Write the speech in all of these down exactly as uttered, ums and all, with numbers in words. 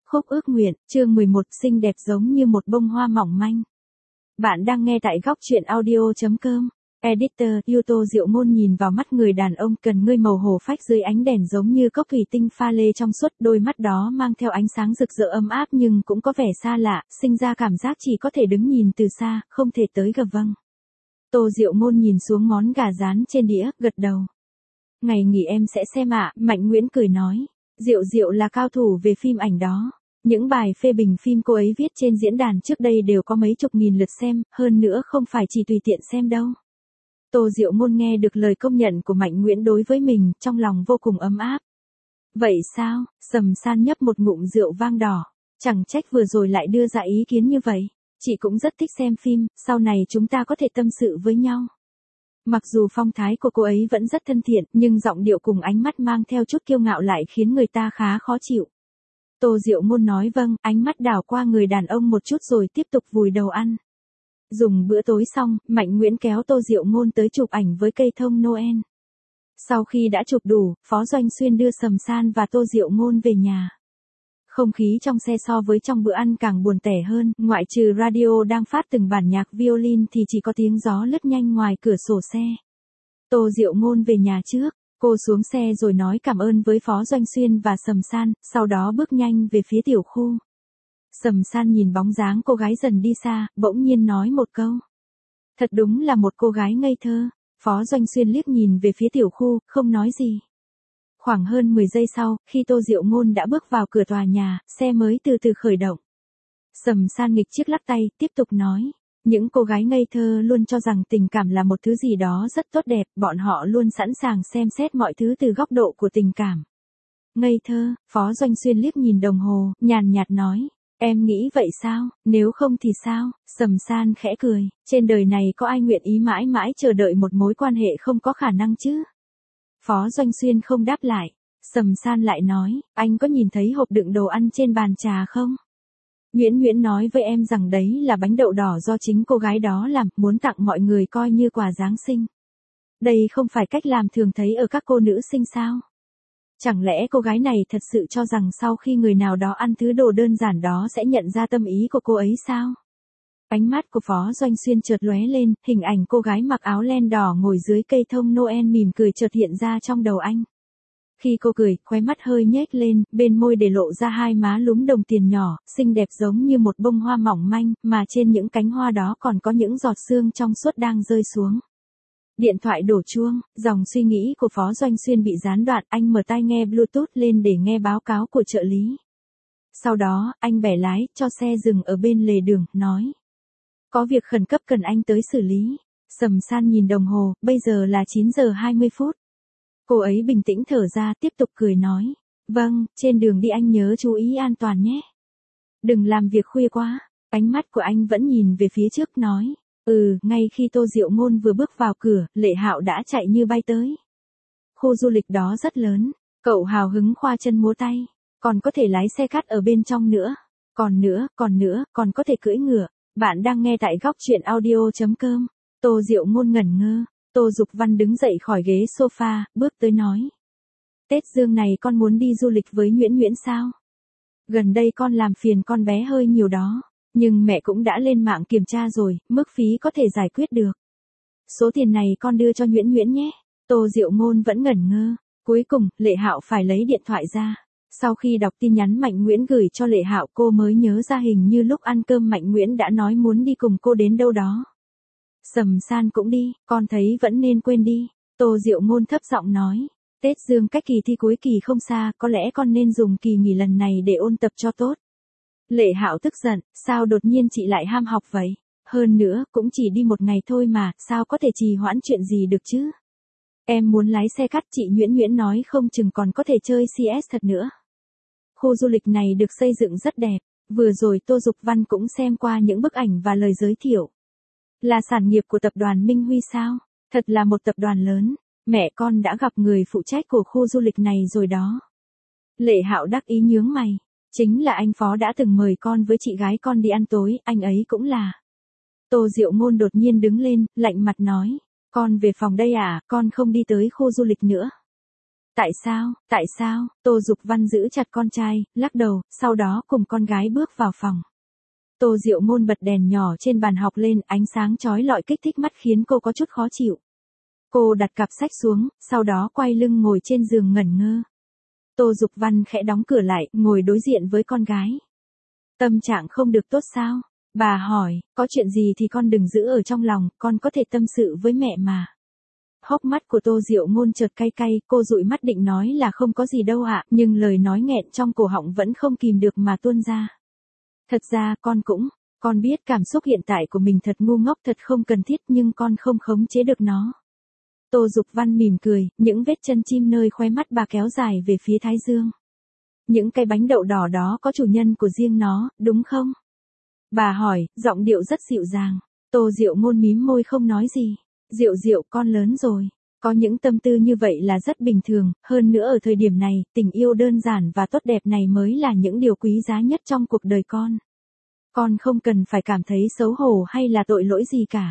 Khúc ước nguyện, chương mười một, xinh đẹp giống như một bông hoa mỏng manh. Bạn đang nghe tại góc truyện audio chấm com. Editor, Yuto Diệu Ngôn nhìn vào mắt người đàn ông cần ngươi màu hổ phách dưới ánh đèn giống như cốc thủy tinh pha lê trong suốt, đôi mắt đó mang theo ánh sáng rực rỡ ấm áp nhưng cũng có vẻ xa lạ, sinh ra cảm giác chỉ có thể đứng nhìn từ xa, không thể tới gần. Vâng. Tô Diệu Ngôn nhìn xuống món gà rán trên đĩa, gật đầu. Ngày nghỉ em sẽ xem ạ, Mạnh Nguyễn cười nói. Diệu Diệu là cao thủ về phim ảnh đó. Những bài phê bình phim cô ấy viết trên diễn đàn trước đây đều có mấy chục nghìn lượt xem, hơn nữa không phải chỉ tùy tiện xem đâu. Tô Diệu Ngôn nghe được lời công nhận của Mạnh Nguyễn đối với mình, trong lòng vô cùng ấm áp. Vậy sao? Sầm San nhấp một ngụm rượu vang đỏ. Chẳng trách vừa rồi lại đưa ra ý kiến như vậy. Chị cũng rất thích xem phim, sau này chúng ta có thể tâm sự với nhau. Mặc dù phong thái của cô ấy vẫn rất thân thiện, nhưng giọng điệu cùng ánh mắt mang theo chút kiêu ngạo lại khiến người ta khá khó chịu. Tô Diệu Ngôn nói vâng, ánh mắt đảo qua người đàn ông một chút rồi tiếp tục vùi đầu ăn. Dùng bữa tối xong, Mạnh Nguyễn kéo Tô Diệu Ngôn tới chụp ảnh với cây thông Noel. Sau khi đã chụp đủ, Phó Doanh Xuyên đưa Sầm San và Tô Diệu Ngôn về nhà. Không khí trong xe so với trong bữa ăn càng buồn tẻ hơn, ngoại trừ radio đang phát từng bản nhạc violin thì chỉ có tiếng gió lướt nhanh ngoài cửa sổ xe. Tô Diệu Ngôn về nhà trước, cô xuống xe rồi nói cảm ơn với Phó Doanh Xuyên và Sầm San, sau đó bước nhanh về phía tiểu khu. Sầm San nhìn bóng dáng cô gái dần đi xa, bỗng nhiên nói một câu. Thật đúng là một cô gái ngây thơ. Phó Doanh Xuyên liếc nhìn về phía tiểu khu, không nói gì. Khoảng hơn mười giây sau, khi Tô Diệu Ngôn đã bước vào cửa tòa nhà, xe mới từ từ khởi động. Sầm San nghịch chiếc lắc tay, tiếp tục nói. Những cô gái ngây thơ luôn cho rằng tình cảm là một thứ gì đó rất tốt đẹp, bọn họ luôn sẵn sàng xem xét mọi thứ từ góc độ của tình cảm. Ngây thơ, Phó Doanh Xuyên liếc nhìn đồng hồ, nhàn nhạt nói. Em nghĩ vậy sao, nếu không thì sao? Sầm San khẽ cười, trên đời này có ai nguyện ý mãi mãi chờ đợi một mối quan hệ không có khả năng chứ? Phó Doanh Xuyên không đáp lại. Sầm San lại nói, anh có nhìn thấy hộp đựng đồ ăn trên bàn trà không? Nguyễn Nguyễn nói với em rằng đấy là bánh đậu đỏ do chính cô gái đó làm, muốn tặng mọi người coi như quà Giáng sinh. Đây không phải cách làm thường thấy ở các cô nữ sinh sao? Chẳng lẽ cô gái này thật sự cho rằng sau khi người nào đó ăn thứ đồ đơn giản đó sẽ nhận ra tâm ý của cô ấy sao? Ánh mắt của Phó Doanh Xuyên chợt lóe lên, hình ảnh cô gái mặc áo len đỏ ngồi dưới cây thông Noel mỉm cười chợt hiện ra trong đầu anh. Khi cô cười, khóe mắt hơi nhếch lên, bên môi để lộ ra hai má lúm đồng tiền nhỏ, xinh đẹp giống như một bông hoa mỏng manh, mà trên những cánh hoa đó còn có những giọt sương trong suốt đang rơi xuống. Điện thoại đổ chuông, dòng suy nghĩ của Phó Doanh Xuyên bị gián đoạn, anh mở tai nghe Bluetooth lên để nghe báo cáo của trợ lý. Sau đó, anh bẻ lái, cho xe dừng ở bên lề đường, nói. Có việc khẩn cấp cần anh tới xử lý. Sầm San nhìn đồng hồ, bây giờ là chín giờ hai mươi phút. Cô ấy bình tĩnh thở ra, tiếp tục cười nói. Vâng, trên đường đi anh nhớ chú ý an toàn nhé. Đừng làm việc khuya quá. Ánh mắt của anh vẫn nhìn về phía trước nói. Ừ, ngay khi Tô Diệu Ngôn vừa bước vào cửa, Lệ Hạo đã chạy như bay tới. Khu du lịch đó rất lớn, cậu hào hứng khoa chân múa tay, còn có thể lái xe cát ở bên trong nữa. Còn nữa, còn nữa, còn có thể cưỡi ngựa. Bạn đang nghe tại góc truyện audio chấm com. Tô Diệu Ngôn ngẩn ngơ, Tô Dục Văn đứng dậy khỏi ghế sofa, bước tới nói. Tết Dương này con muốn đi du lịch với Nguyễn Nguyễn sao? Gần đây con làm phiền con bé hơi nhiều đó. Nhưng mẹ cũng đã lên mạng kiểm tra rồi, mức phí có thể giải quyết được. Số tiền này con đưa cho Nguyễn Nguyễn nhé. Tô Diệu Ngôn vẫn ngẩn ngơ. Cuối cùng, Lệ Hạo phải lấy điện thoại ra. Sau khi đọc tin nhắn Mạnh Nguyễn gửi cho Lệ Hạo, cô mới nhớ ra hình như lúc ăn cơm Mạnh Nguyễn đã nói muốn đi cùng cô đến đâu đó. Sầm San cũng đi, con thấy vẫn nên quên đi. Tô Diệu Ngôn thấp giọng nói. Tết Dương cách kỳ thi cuối kỳ không xa, có lẽ con nên dùng kỳ nghỉ lần này để ôn tập cho tốt. Lệ Hạo tức giận, sao đột nhiên chị lại ham học vậy? Hơn nữa, cũng chỉ đi một ngày thôi mà, sao có thể trì hoãn chuyện gì được chứ? Em muốn lái xe cát, chị Nguyễn Nguyễn nói không chừng còn có thể chơi xê ét thật nữa. Khu du lịch này được xây dựng rất đẹp, vừa rồi Tô Dục Văn cũng xem qua những bức ảnh và lời giới thiệu. Là sản nghiệp của tập đoàn Minh Huy sao? Thật là một tập đoàn lớn, mẹ con đã gặp người phụ trách của khu du lịch này rồi đó. Lệ Hạo đắc ý nhướng mày. Chính là anh Phó đã từng mời con với chị gái con đi ăn tối, anh ấy cũng là. Tô Diệu Ngôn đột nhiên đứng lên, lạnh mặt nói. Con về phòng đây à, con không đi tới khu du lịch nữa. Tại sao, tại sao, Tô Dục Văn giữ chặt con trai, lắc đầu, sau đó cùng con gái bước vào phòng. Tô Diệu Ngôn bật đèn nhỏ trên bàn học lên, ánh sáng chói lọi kích thích mắt khiến cô có chút khó chịu. Cô đặt cặp sách xuống, sau đó quay lưng ngồi trên giường ngẩn ngơ. Tô Dục Văn khẽ đóng cửa lại, ngồi đối diện với con gái. Tâm trạng không được tốt sao? Bà hỏi, có chuyện gì thì con đừng giữ ở trong lòng, con có thể tâm sự với mẹ mà. Hốc mắt của Tô Diệu Ngôn chợt cay cay, cô dụi mắt định nói là không có gì đâu ạ, nhưng lời nói nghẹn trong cổ họng vẫn không kìm được mà tuôn ra. Thật ra con cũng, con biết cảm xúc hiện tại của mình thật ngu ngốc, thật không cần thiết, nhưng con không khống chế được nó. Tô Dục Văn mỉm cười, những vết chân chim nơi khóe mắt bà kéo dài về phía thái dương. Những cái bánh đậu đỏ đó có chủ nhân của riêng nó, đúng không? Bà hỏi, giọng điệu rất dịu dàng. Tô Diệu Ngôn mím môi không nói gì. Diệu Diệu, con lớn rồi. Có những tâm tư như vậy là rất bình thường, hơn nữa ở thời điểm này, tình yêu đơn giản và tốt đẹp này mới là những điều quý giá nhất trong cuộc đời con. Con không cần phải cảm thấy xấu hổ hay là tội lỗi gì cả.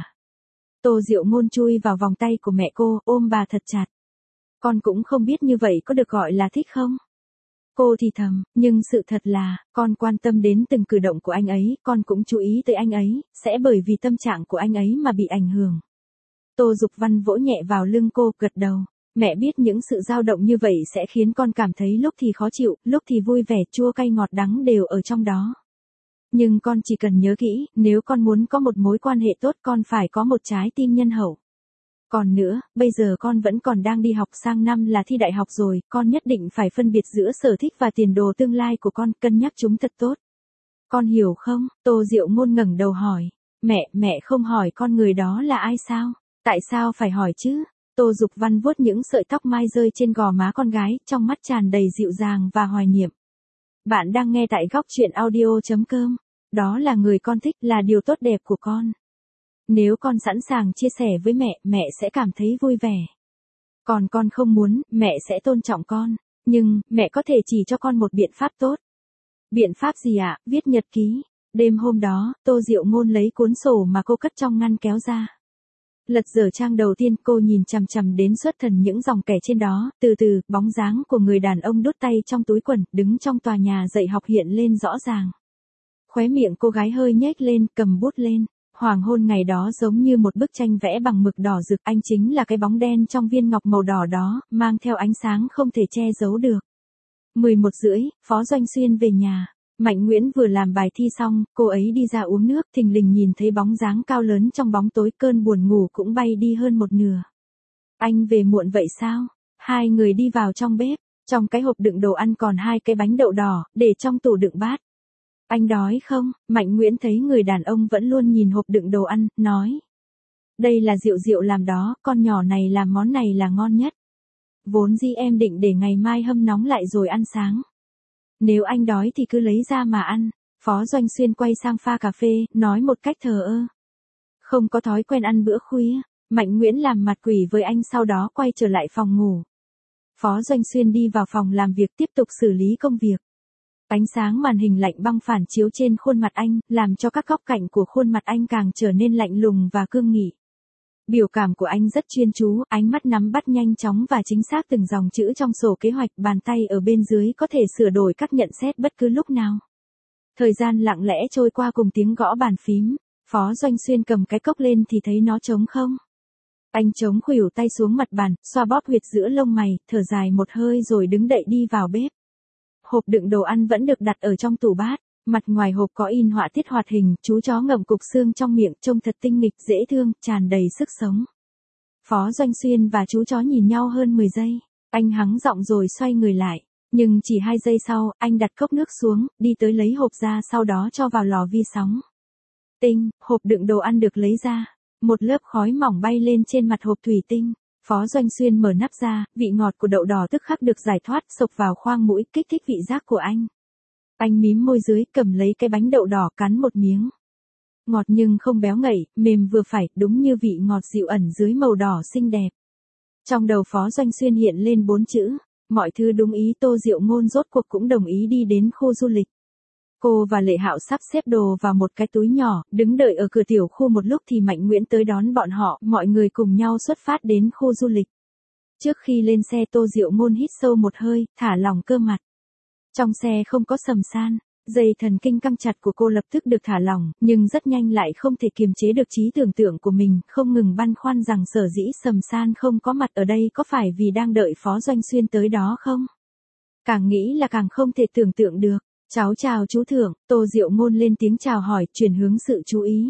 Tô Diệu Ngôn chui vào vòng tay của mẹ cô, ôm bà thật chặt. Con cũng không biết như vậy có được gọi là thích không? Cô thì thầm, nhưng sự thật là, con quan tâm đến từng cử động của anh ấy, con cũng chú ý tới anh ấy, sẽ bởi vì tâm trạng của anh ấy mà bị ảnh hưởng. Tô Dục Văn vỗ nhẹ vào lưng cô, gật đầu. Mẹ biết những sự dao động như vậy sẽ khiến con cảm thấy lúc thì khó chịu, lúc thì vui vẻ, chua cay ngọt đắng đều ở trong đó. Nhưng con chỉ cần nhớ kỹ, nếu con muốn có một mối quan hệ tốt con phải có một trái tim nhân hậu. Còn nữa, bây giờ con vẫn còn đang đi học, sang năm là thi đại học rồi, con nhất định phải phân biệt giữa sở thích và tiền đồ tương lai của con, cân nhắc chúng thật tốt. Con hiểu không? Tô Diệu Ngôn ngẩng đầu hỏi. Mẹ, mẹ không hỏi con người đó là ai sao? Tại sao phải hỏi chứ? Tô Dục Văn vuốt những sợi tóc mai rơi trên gò má con gái, trong mắt tràn đầy dịu dàng và hoài niệm. Bạn đang nghe tại góc truyện audio chấm com. Đó là người con thích, là điều tốt đẹp của con. Nếu con sẵn sàng chia sẻ với mẹ, mẹ sẽ cảm thấy vui vẻ. Còn con không muốn, mẹ sẽ tôn trọng con. Nhưng, mẹ có thể chỉ cho con một biện pháp tốt. Biện pháp gì ạ? Viết nhật ký. Đêm hôm đó, Tô Diệu Ngôn lấy cuốn sổ mà cô cất trong ngăn kéo ra. Lật dở trang đầu tiên, cô nhìn chằm chằm đến xuất thần những dòng kẻ trên đó, từ từ, bóng dáng của người đàn ông đút tay trong túi quần, đứng trong tòa nhà dạy học hiện lên rõ ràng. Khóe miệng cô gái hơi nhếch lên, cầm bút lên. Hoàng hôn ngày đó giống như một bức tranh vẽ bằng mực đỏ rực, anh chính là cái bóng đen trong viên ngọc màu đỏ đó, mang theo ánh sáng không thể che giấu được. mười một rưỡi, Phó Doanh Xuyên về nhà. Mạnh Nguyễn vừa làm bài thi xong, cô ấy đi ra uống nước, thình lình nhìn thấy bóng dáng cao lớn trong bóng tối, cơn buồn ngủ cũng bay đi hơn một nửa. Anh về muộn vậy sao? Hai người đi vào trong bếp, trong cái hộp đựng đồ ăn còn hai cái bánh đậu đỏ, để trong tủ đựng bát. Anh đói không? Mạnh Nguyễn thấy người đàn ông vẫn luôn nhìn hộp đựng đồ ăn, nói. Đây là Diệu Diệu làm đó, con nhỏ này làm món này là ngon nhất. Vốn dĩ em định để ngày mai hâm nóng lại rồi ăn sáng. Nếu anh đói thì cứ lấy ra mà ăn. Phó Doanh Xuyên quay sang pha cà phê, nói một cách thờ ơ. Không có thói quen ăn bữa khuya. Mạnh Nguyễn làm mặt quỷ với anh, sau đó quay trở lại phòng ngủ. Phó Doanh Xuyên đi vào phòng làm việc tiếp tục xử lý công việc. Ánh sáng màn hình lạnh băng phản chiếu trên khuôn mặt anh, làm cho các góc cạnh của khuôn mặt anh càng trở nên lạnh lùng và cương nghị. Biểu cảm của anh rất chuyên chú, ánh mắt nắm bắt nhanh chóng và chính xác từng dòng chữ trong sổ kế hoạch, bàn tay ở bên dưới có thể sửa đổi các nhận xét bất cứ lúc nào. Thời gian lặng lẽ trôi qua cùng tiếng gõ bàn phím, Phó Doanh Xuyên cầm cái cốc lên thì thấy nó trống không. Anh chống khuỷu tay xuống mặt bàn, xoa bóp huyệt giữa lông mày, thở dài một hơi rồi đứng dậy đi vào bếp. Hộp đựng đồ ăn vẫn được đặt ở trong tủ bát, mặt ngoài hộp có in họa tiết hoạt hình, chú chó ngậm cục xương trong miệng, trông thật tinh nghịch, dễ thương, tràn đầy sức sống. Phó Doanh Xuyên và chú chó nhìn nhau hơn mười giây, anh hắng giọng rồi xoay người lại, nhưng chỉ hai giây sau, anh đặt cốc nước xuống, đi tới lấy hộp ra, sau đó cho vào lò vi sóng. Tinh, hộp đựng đồ ăn được lấy ra, một lớp khói mỏng bay lên trên mặt hộp thủy tinh. Phó Doanh Xuyên mở nắp ra, vị ngọt của đậu đỏ tức khắc được giải thoát, xộc vào khoang mũi, kích thích vị giác của anh. Anh mím môi dưới, cầm lấy cái bánh đậu đỏ, cắn một miếng. Ngọt nhưng không béo ngậy, mềm vừa phải, đúng như vị ngọt dịu ẩn dưới màu đỏ xinh đẹp. Trong đầu Phó Doanh Xuyên hiện lên bốn chữ, mọi thứ đúng ý. Tô Diệu Ngôn rốt cuộc cũng đồng ý đi đến khu du lịch. Cô và Lệ Hạo sắp xếp đồ vào một cái túi nhỏ, đứng đợi ở cửa tiểu khu một lúc thì Mạnh Nguyễn tới đón bọn họ, mọi người cùng nhau xuất phát đến khu du lịch. Trước khi lên xe Tô Diệu Ngôn hít sâu một hơi, thả lỏng cơ mặt. Trong xe không có Sầm San, dây thần kinh căng chặt của cô lập tức được thả lỏng, nhưng rất nhanh lại không thể kiềm chế được trí tưởng tượng của mình, không ngừng băn khoăn rằng sở dĩ Sầm San không có mặt ở đây có phải vì đang đợi Phó Doanh Xuyên tới đó không? Càng nghĩ là càng không thể tưởng tượng được. Cháu chào chú Thượng, Tô Diệu Ngôn lên tiếng chào hỏi, chuyển hướng sự chú ý.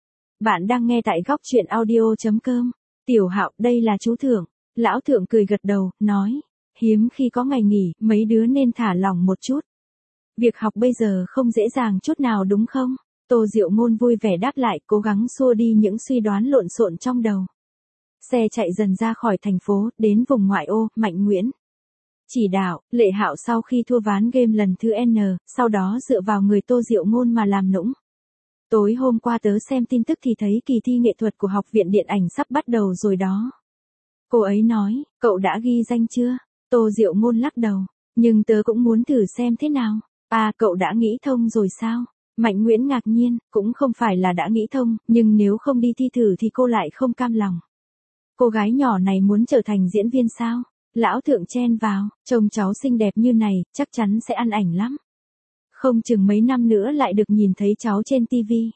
Bạn đang nghe tại góc truyện audio.com. Tiểu Hạo, đây là chú Thượng. Lão Thượng cười gật đầu, nói. Hiếm khi có ngày nghỉ, mấy đứa nên thả lỏng một chút. Việc học bây giờ không dễ dàng chút nào đúng không? Tô Diệu Ngôn vui vẻ đáp lại, cố gắng xua đi những suy đoán lộn xộn trong đầu. Xe chạy dần ra khỏi thành phố, đến vùng ngoại ô, Mạnh Nguyễn chỉ đạo, Lệ Hạo sau khi thua ván game lần thứ N, sau đó dựa vào người Tô Diệu Ngôn mà làm nũng. Tối hôm qua tớ xem tin tức thì thấy kỳ thi nghệ thuật của Học viện Điện ảnh sắp bắt đầu rồi đó. Cô ấy nói, cậu đã ghi danh chưa? Tô Diệu Ngôn lắc đầu, nhưng tớ cũng muốn thử xem thế nào. À, cậu đã nghĩ thông rồi sao? Mạnh Nguyễn ngạc nhiên, cũng không phải là đã nghĩ thông, nhưng nếu không đi thi thử thì cô lại không cam lòng. Cô gái nhỏ này muốn trở thành diễn viên sao? Lão Thượng chen vào, trông cháu xinh đẹp như này, chắc chắn sẽ ăn ảnh lắm. Không chừng mấy năm nữa lại được nhìn thấy cháu trên tivi.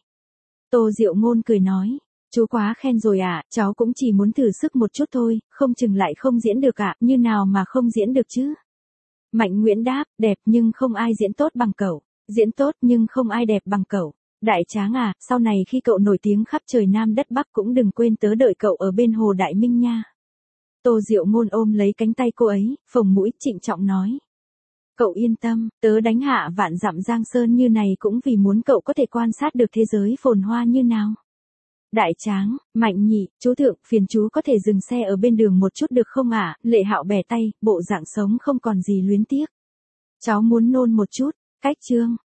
Tô Diệu Ngôn cười nói, chú quá khen rồi ạ, à, cháu cũng chỉ muốn thử sức một chút thôi, không chừng lại không diễn được ạ, à, như nào mà không diễn được chứ? Mạnh Nguyễn đáp, đẹp nhưng không ai diễn tốt bằng cậu, diễn tốt nhưng không ai đẹp bằng cậu. Đại Tráng à, sau này khi cậu nổi tiếng khắp trời Nam đất Bắc cũng đừng quên tớ đợi cậu ở bên Hồ Đại Minh nha. Tô Diệu Ngôn ôm lấy cánh tay cô ấy, phồng mũi trịnh trọng nói. Cậu yên tâm, tớ đánh hạ vạn dặm Giang Sơn như này cũng vì muốn cậu có thể quan sát được thế giới phồn hoa như nào. Đại Tráng, Mạnh Nhị, chú Thượng, phiền chú có thể dừng xe ở bên đường một chút được không ạ? À? Lệ Hạo bẻ tay, bộ dạng sống không còn gì luyến tiếc. Cháu muốn nôn một chút, cách chương.